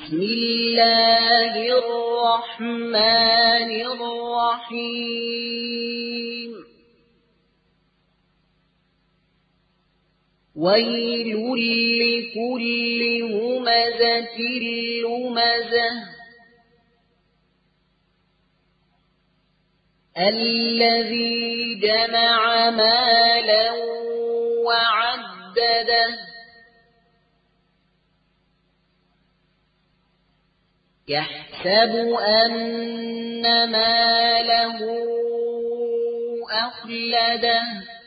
بسم الله الرحمن الرحيم ويل لكل همزة لمزة الذي جمع مالا وعدده يحسب أن ماله أخلده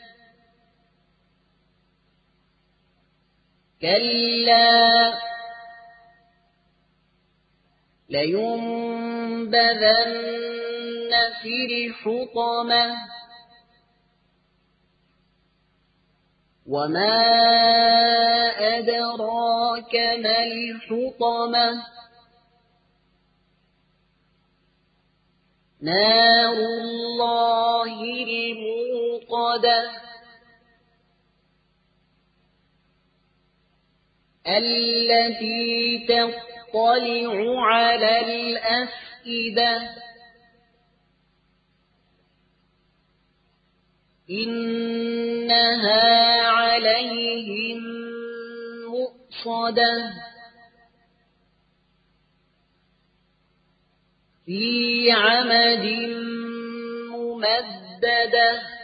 كلا لينبذن في الحطمة وما أدراك ما الحطمة نار الله الموقدة التي تطلع على الأفئدة إنها عليهم مؤصدة في عمد ممددة